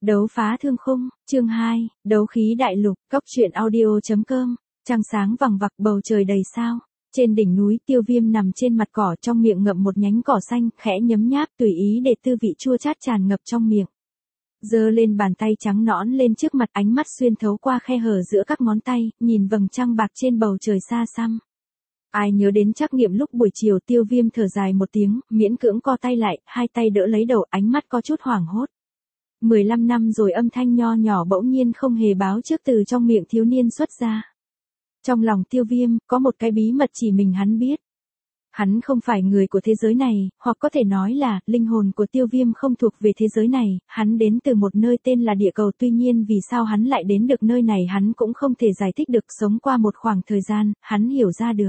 Đấu phá thương khung, chương 2, đấu khí đại lục, cóc truyện audio.com, trăng sáng vằng vặc bầu trời đầy sao. Trên đỉnh núi Tiêu Viêm nằm trên mặt cỏ trong miệng ngậm một nhánh cỏ xanh, khẽ nhấm nháp tùy ý để tư vị chua chát tràn ngập trong miệng. Giơ lên bàn tay trắng nõn lên trước mặt, ánh mắt xuyên thấu qua khe hở giữa các ngón tay, nhìn vầng trăng bạc trên bầu trời xa xăm. Ai nhớ đến trắc nghiệm lúc buổi chiều, Tiêu Viêm thở dài một tiếng, miễn cưỡng co tay lại, hai tay đỡ lấy đầu, ánh mắt có chút hoảng hốt. 15 năm rồi, âm thanh nho nhỏ bỗng nhiên không hề báo trước từ trong miệng thiếu niên xuất ra. Trong lòng Tiêu Viêm, có một cái bí mật chỉ mình hắn biết. Hắn không phải người của thế giới này, hoặc có thể nói là, linh hồn của Tiêu Viêm không thuộc về thế giới này, hắn đến từ một nơi tên là địa cầu, tuy nhiên vì sao hắn lại đến được nơi này hắn cũng không thể giải thích được. Sống qua một khoảng thời gian, hắn hiểu ra được.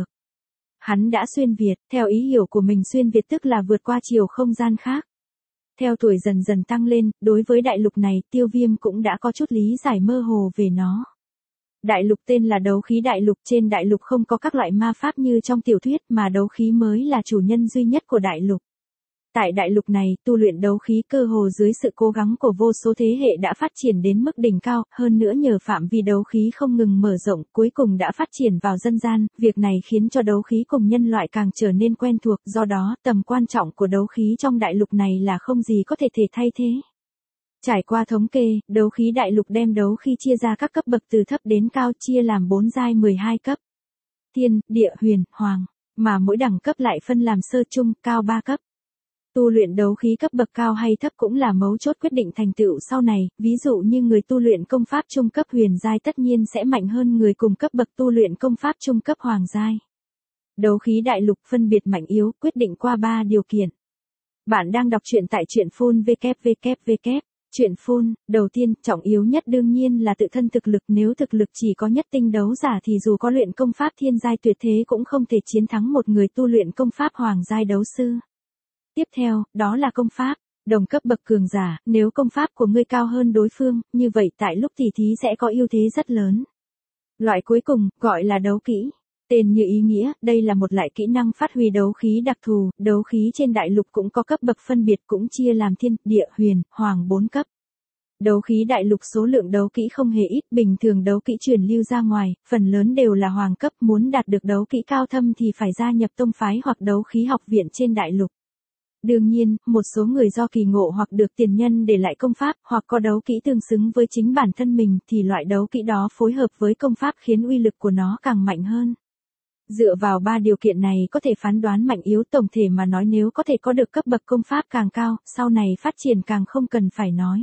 Hắn đã xuyên Việt, theo ý hiểu của mình xuyên Việt tức là vượt qua chiều không gian khác. Theo tuổi dần dần tăng lên, đối với đại lục này, Tiêu Viêm cũng đã có chút lý giải mơ hồ về nó. Đại lục tên là đấu khí đại lục, trên đại lục không có các loại ma pháp như trong tiểu thuyết mà đấu khí mới là chủ nhân duy nhất của đại lục. Tại đại lục này, tu luyện đấu khí cơ hồ dưới sự cố gắng của vô số thế hệ đã phát triển đến mức đỉnh cao, hơn nữa nhờ phạm vi đấu khí không ngừng mở rộng, cuối cùng đã phát triển vào dân gian, việc này khiến cho đấu khí cùng nhân loại càng trở nên quen thuộc, do đó, tầm quan trọng của đấu khí trong đại lục này là không gì có thể thay thế. Trải qua thống kê, đấu khí đại lục đem đấu khí chia ra các cấp bậc từ thấp đến cao, chia làm 4 giai 12 cấp. Thiên, địa, huyền, hoàng, mà mỗi đẳng cấp lại phân làm sơ, trung, cao 3 cấp. Tu luyện đấu khí cấp bậc cao hay thấp cũng là mấu chốt quyết định thành tựu sau này, ví dụ như người tu luyện công pháp trung cấp huyền giai tất nhiên sẽ mạnh hơn người cùng cấp bậc tu luyện công pháp trung cấp hoàng giai. Đấu khí đại lục phân biệt mạnh yếu, quyết định qua 3 điều kiện. Bạn đang đọc truyện tại truyện Phun www. Truyện Phun, đầu tiên, trọng yếu nhất đương nhiên là tự thân thực lực, nếu thực lực chỉ có nhất tinh đấu giả thì dù có luyện công pháp thiên giai tuyệt thế cũng không thể chiến thắng một người tu luyện công pháp hoàng giai đấu sư. Tiếp theo, đó là công pháp, đồng cấp bậc cường giả, nếu công pháp của ngươi cao hơn đối phương, như vậy tại lúc tỉ thí sẽ có ưu thế rất lớn. Loại cuối cùng, gọi là đấu kỹ. Tên như ý nghĩa, đây là một loại kỹ năng phát huy đấu khí đặc thù, đấu khí trên đại lục cũng có cấp bậc phân biệt, cũng chia làm thiên, địa, huyền, hoàng 4 cấp. Đấu khí đại lục số lượng đấu kỹ không hề ít, bình thường đấu kỹ truyền lưu ra ngoài, phần lớn đều là hoàng cấp, muốn đạt được đấu kỹ cao thâm thì phải gia nhập tông phái hoặc đấu khí học viện trên đại lục. Đương nhiên, một số người do kỳ ngộ hoặc được tiền nhân để lại công pháp, hoặc có đấu kỹ tương xứng với chính bản thân mình thì loại đấu kỹ đó phối hợp với công pháp khiến uy lực của nó càng mạnh hơn. Dựa vào 3 điều kiện này có thể phán đoán mạnh yếu, tổng thể mà nói nếu có thể có được cấp bậc công pháp càng cao, sau này phát triển càng không cần phải nói.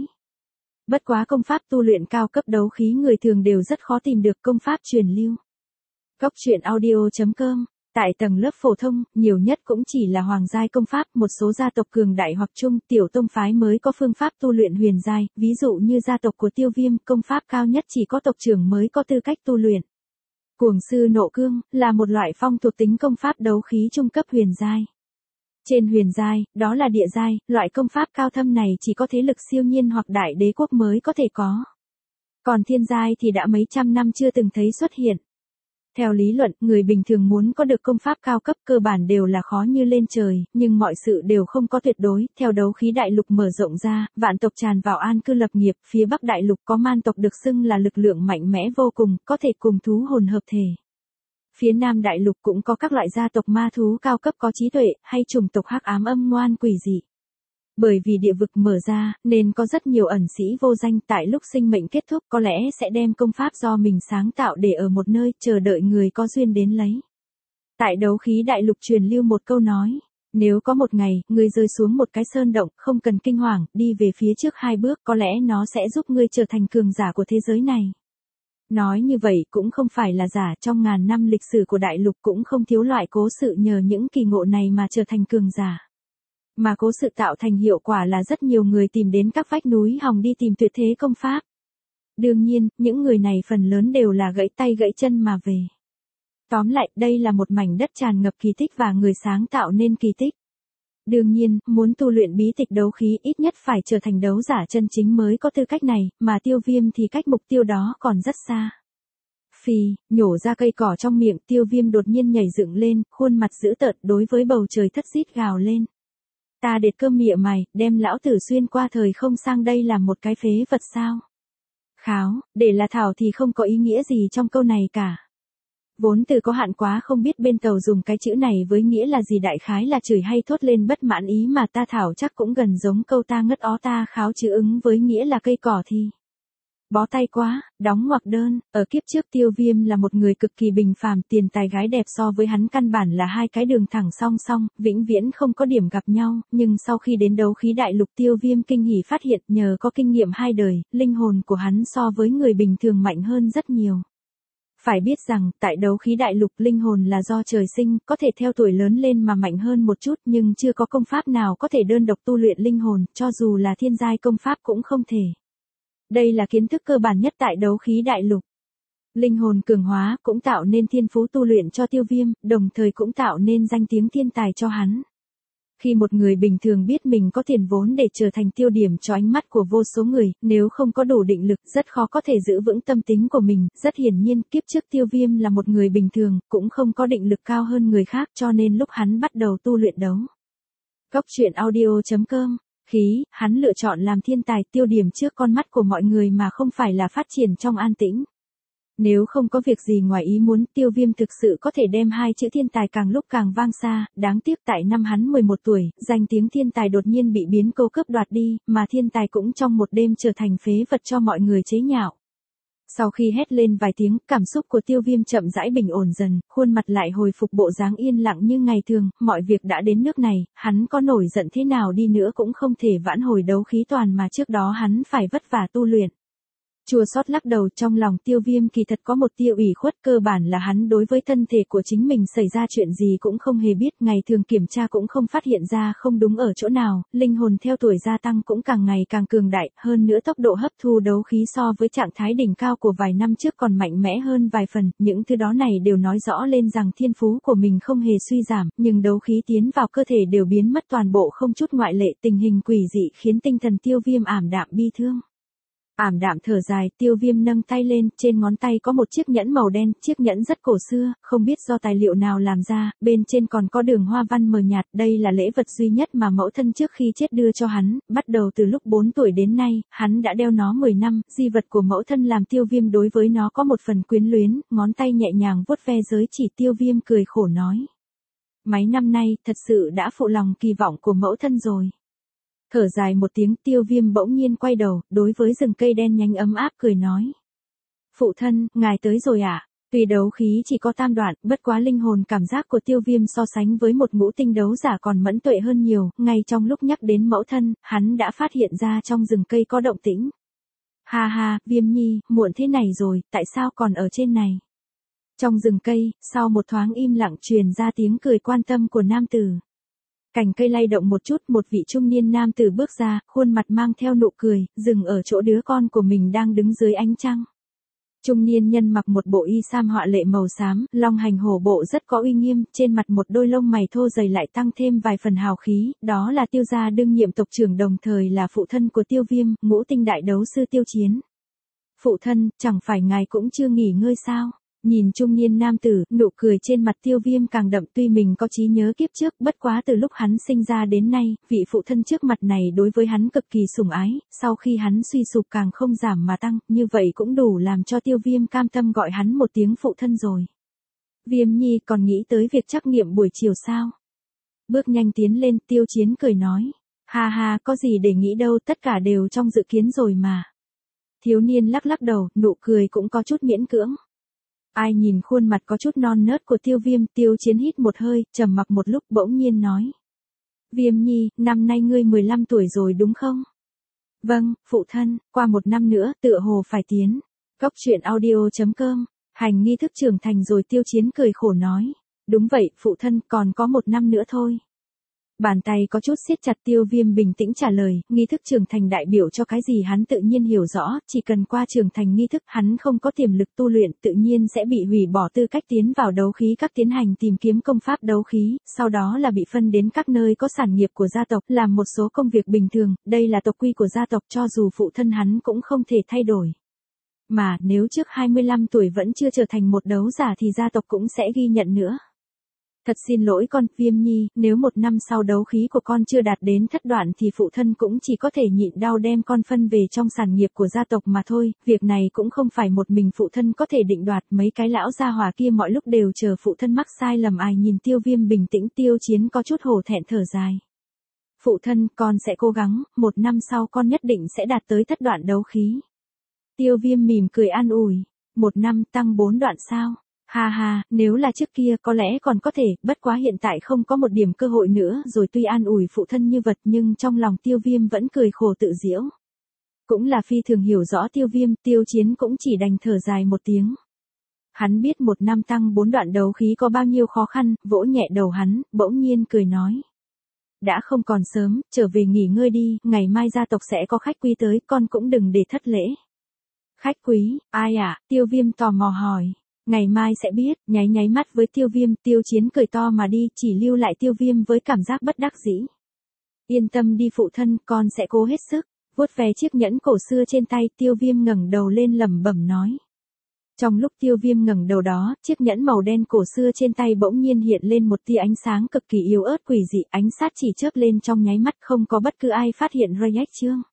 Bất quá công pháp tu luyện cao cấp đấu khí người thường đều rất khó tìm được công pháp truyền lưu. Cóc truyện audio.com. Tại tầng lớp phổ thông, nhiều nhất cũng chỉ là hoàng giai công pháp, một số gia tộc cường đại hoặc trung, tiểu tông phái mới có phương pháp tu luyện huyền giai, ví dụ như gia tộc của Tiêu Viêm, công pháp cao nhất chỉ có tộc trưởng mới có tư cách tu luyện. Cuồng sư nộ cương, là một loại phong thuộc tính công pháp đấu khí trung cấp huyền giai. Trên huyền giai, đó là địa giai, loại công pháp cao thâm này chỉ có thế lực siêu nhiên hoặc đại đế quốc mới có thể có. Còn thiên giai thì đã mấy trăm năm chưa từng thấy xuất hiện. Theo lý luận, người bình thường muốn có được công pháp cao cấp cơ bản đều là khó như lên trời, nhưng mọi sự đều không có tuyệt đối. Theo đấu khí đại lục mở rộng ra, vạn tộc tràn vào an cư lập nghiệp, phía Bắc đại lục có man tộc được xưng là lực lượng mạnh mẽ vô cùng, có thể cùng thú hồn hợp thể. Phía Nam đại lục cũng có các loại gia tộc ma thú cao cấp có trí tuệ, hay chủng tộc hắc ám âm ngoan quỷ dị. Bởi vì địa vực mở ra, nên có rất nhiều ẩn sĩ vô danh tại lúc sinh mệnh kết thúc có lẽ sẽ đem công pháp do mình sáng tạo để ở một nơi, chờ đợi người có duyên đến lấy. Tại đấu khí đại lục truyền lưu một câu nói, nếu có một ngày, ngươi rơi xuống một cái sơn động, không cần kinh hoàng, đi về phía trước 2 bước, có lẽ nó sẽ giúp ngươi trở thành cường giả của thế giới này. Nói như vậy cũng không phải là giả, trong ngàn năm lịch sử của đại lục cũng không thiếu loại cố sự nhờ những kỳ ngộ này mà trở thành cường giả. Mà cố sự tạo thành hiệu quả là rất nhiều người tìm đến các vách núi hòng đi tìm tuyệt thế công pháp. Đương nhiên, những người này phần lớn đều là gãy tay gãy chân mà về. Tóm lại, đây là một mảnh đất tràn ngập kỳ tích và người sáng tạo nên kỳ tích. Đương nhiên, muốn tu luyện bí tịch đấu khí ít nhất phải trở thành đấu giả chân chính mới có tư cách này, mà Tiêu Viêm thì cách mục tiêu đó còn rất xa. Phì, nhổ ra cây cỏ trong miệng, Tiêu Viêm đột nhiên nhảy dựng lên, khuôn mặt dữ tợn đối với bầu trời thất rít gào lên. Ta đệt cơm mịa mày, đem lão tử xuyên qua thời không sang đây làm một cái phế vật sao? Kháo, để là thảo thì không có ý nghĩa gì trong câu này cả. Vốn từ có hạn quá không biết bên tàu dùng cái chữ này với nghĩa là gì, đại khái là chửi hay thốt lên bất mãn ý mà ta thảo chắc cũng gần giống câu ta ngất ó ta kháo chữ ứng với nghĩa là cây cỏ thì. Bó tay quá, đóng ngoặc đơn, ở kiếp trước Tiêu Viêm là một người cực kỳ bình phàm, tiền tài gái đẹp so với hắn căn bản là hai cái đường thẳng song song, vĩnh viễn không có điểm gặp nhau, nhưng sau khi đến đấu khí đại lục Tiêu Viêm kinh hỉ phát hiện nhờ có kinh nghiệm hai đời, linh hồn của hắn so với người bình thường mạnh hơn rất nhiều. Phải biết rằng, tại đấu khí đại lục linh hồn là do trời sinh, có thể theo tuổi lớn lên mà mạnh hơn một chút nhưng chưa có công pháp nào có thể đơn độc tu luyện linh hồn, cho dù là thiên giai công pháp cũng không thể. Đây là kiến thức cơ bản nhất tại đấu khí đại lục. Linh hồn cường hóa cũng tạo nên thiên phú tu luyện cho Tiêu Viêm, đồng thời cũng tạo nên danh tiếng thiên tài cho hắn. Khi một người bình thường biết mình có tiền vốn để trở thành tiêu điểm cho ánh mắt của vô số người, nếu không có đủ định lực, rất khó có thể giữ vững tâm tính của mình. Rất hiển nhiên, kiếp trước Tiêu Viêm là một người bình thường, cũng không có định lực cao hơn người khác, cho nên lúc hắn bắt đầu tu luyện đấu. Góc truyện audio.com Khí, hắn lựa chọn làm thiên tài tiêu điểm trước con mắt của mọi người mà không phải là phát triển trong an tĩnh. Nếu không có việc gì ngoài ý muốn, Tiêu Viêm thực sự có thể đem hai chữ thiên tài càng lúc càng vang xa, đáng tiếc tại năm hắn 11 tuổi, danh tiếng thiên tài đột nhiên bị biến cố cướp đoạt đi, mà thiên tài cũng trong một đêm trở thành phế vật cho mọi người chế nhạo. Sau khi hét lên vài tiếng, cảm xúc của Tiêu Viêm chậm rãi bình ổn dần, khuôn mặt lại hồi phục bộ dáng yên lặng như ngày thường, mọi việc đã đến nước này, hắn có nổi giận thế nào đi nữa cũng không thể vãn hồi đấu khí toàn mà trước đó hắn phải vất vả tu luyện. Chua xót lắc đầu, trong lòng Tiêu Viêm kỳ thật có một tia ủy khuất, cơ bản là hắn đối với thân thể của chính mình xảy ra chuyện gì cũng không hề biết, ngày thường kiểm tra cũng không phát hiện ra không đúng ở chỗ nào, linh hồn theo tuổi gia tăng cũng càng ngày càng cường đại, hơn nữa tốc độ hấp thu đấu khí so với trạng thái đỉnh cao của vài năm trước còn mạnh mẽ hơn vài phần, những thứ đó này đều nói rõ lên rằng thiên phú của mình không hề suy giảm, nhưng đấu khí tiến vào cơ thể đều biến mất toàn bộ không chút ngoại lệ, tình hình quỷ dị khiến tinh thần Tiêu Viêm ảm đạm bi thương. Ảm đạm thở dài, Tiêu Viêm nâng tay lên, trên ngón tay có một chiếc nhẫn màu đen, chiếc nhẫn rất cổ xưa, không biết do tài liệu nào làm ra, bên trên còn có đường hoa văn mờ nhạt, đây là lễ vật duy nhất mà mẫu thân trước khi chết đưa cho hắn, bắt đầu từ lúc 4 tuổi đến nay, hắn đã đeo nó 10 năm, di vật của mẫu thân làm Tiêu Viêm đối với nó có một phần quyến luyến, ngón tay nhẹ nhàng vuốt ve giới chỉ. Tiêu Viêm cười khổ nói. Mấy năm nay, thật sự đã phụ lòng kỳ vọng của mẫu thân rồi. Thở dài một tiếng, Tiêu Viêm bỗng nhiên quay đầu, đối với rừng cây đen nhánh ấm áp cười nói. Phụ thân, ngài tới rồi ạ. Tuy đấu khí chỉ có tam đoạn, bất quá linh hồn cảm giác của Tiêu Viêm so sánh với một ngũ tinh đấu giả còn mẫn tuệ hơn nhiều, ngay trong lúc nhắc đến mẫu thân, hắn đã phát hiện ra trong rừng cây có động tĩnh. Ha ha, Viêm nhi, muộn thế này rồi, tại sao còn ở trên này? Trong rừng cây, sau một thoáng im lặng truyền ra tiếng cười quan tâm của nam tử. Cành cây lay động một chút, một vị trung niên nam tử bước ra, khuôn mặt mang theo nụ cười, dừng ở chỗ đứa con của mình đang đứng dưới ánh trăng. Trung niên nhân mặc một bộ y sam họa lệ màu xám, long hành hổ bộ rất có uy nghiêm, trên mặt một đôi lông mày thô dày lại tăng thêm vài phần hào khí, đó là Tiêu gia đương nhiệm tộc trưởng đồng thời là phụ thân của Tiêu Viêm, ngũ tinh đại đấu sư Tiêu Chiến. Phụ thân, chẳng phải ngài cũng chưa nghỉ ngơi sao? Nhìn trung niên nam tử, nụ cười trên mặt Tiêu Viêm càng đậm, tuy mình có trí nhớ kiếp trước, bất quá từ lúc hắn sinh ra đến nay, vị phụ thân trước mặt này đối với hắn cực kỳ sủng ái, sau khi hắn suy sụp càng không giảm mà tăng, như vậy cũng đủ làm cho Tiêu Viêm cam tâm gọi hắn một tiếng phụ thân rồi. Viêm nhi còn nghĩ tới việc trắc nghiệm buổi chiều sao? Bước nhanh tiến lên, Tiêu Chiến cười nói. Ha ha, có gì để nghĩ đâu, tất cả đều trong dự kiến rồi mà. Thiếu niên lắc lắc đầu, nụ cười cũng có chút miễn cưỡng. Ai nhìn khuôn mặt có chút non nớt của Tiêu Viêm, Tiêu Chiến hít một hơi, trầm mặc một lúc bỗng nhiên nói. Viêm nhi, năm nay ngươi 15 tuổi rồi đúng không? Vâng, phụ thân, qua một năm nữa, tựa hồ phải tiến. Góc truyện audio.com, hành nghi thức trưởng thành rồi. Tiêu Chiến cười khổ nói. Đúng vậy, phụ thân, còn có một năm nữa thôi. Bàn tay có chút siết chặt. Tiêu Viêm bình tĩnh trả lời, nghi thức trưởng thành đại biểu cho cái gì hắn tự nhiên hiểu rõ, chỉ cần qua trưởng thành nghi thức hắn không có tiềm lực tu luyện tự nhiên sẽ bị hủy bỏ tư cách tiến vào đấu khí các tiến hành tìm kiếm công pháp đấu khí, sau đó là bị phân đến các nơi có sản nghiệp của gia tộc, làm một số công việc bình thường, đây là tộc quy của gia tộc cho dù phụ thân hắn cũng không thể thay đổi. Mà, nếu trước 25 tuổi vẫn chưa trở thành một đấu giả thì gia tộc cũng sẽ ghi nhận nữa. Thật xin lỗi con, Viêm Nhi, nếu 1 năm sau đấu khí của con chưa đạt đến thất đoạn thì phụ thân cũng chỉ có thể nhịn đau đem con phân về trong sản nghiệp của gia tộc mà thôi, việc này cũng không phải một mình phụ thân có thể định đoạt, mấy cái lão gia hỏa kia mọi lúc đều chờ phụ thân mắc sai lầm. Ai nhìn Tiêu Viêm bình tĩnh, Tiêu Chiến có chút hổ thẹn thở dài. Phụ thân, con sẽ cố gắng, 1 năm sau con nhất định sẽ đạt tới thất đoạn đấu khí. Tiêu Viêm mỉm cười an ủi, 1 năm tăng 4 đoạn sao? Ha ha, nếu là trước kia có lẽ còn có thể, bất quá hiện tại không có một điểm cơ hội nữa rồi. Tuy an ủi phụ thân như vật nhưng trong lòng Tiêu Viêm vẫn cười khổ tự giễu. Cũng là phi thường hiểu rõ Tiêu Viêm, Tiêu Chiến cũng chỉ đành thở dài một tiếng. Hắn biết 1 năm tăng 4 đoạn đấu khí có bao nhiêu khó khăn, vỗ nhẹ đầu hắn, bỗng nhiên cười nói. Đã không còn sớm, trở về nghỉ ngơi đi, ngày mai gia tộc sẽ có khách quý tới, con cũng đừng để thất lễ. Khách quý, ai ạ? Tiêu Viêm tò mò hỏi. Ngày mai sẽ biết, nháy nháy mắt với Tiêu Viêm, Tiêu Chiến cười to mà đi, chỉ lưu lại Tiêu Viêm với cảm giác bất đắc dĩ. Yên tâm đi phụ thân, con sẽ cố hết sức. Vuốt ve chiếc nhẫn cổ xưa trên tay, Tiêu Viêm ngẩng đầu lên lẩm bẩm nói. Trong lúc Tiêu Viêm ngẩng đầu đó, chiếc nhẫn màu đen cổ xưa trên tay bỗng nhiên hiện lên một tia ánh sáng cực kỳ yếu ớt quỷ dị, ánh sát chỉ chớp lên trong nháy mắt, không có bất cứ ai phát hiện Rayek Chương.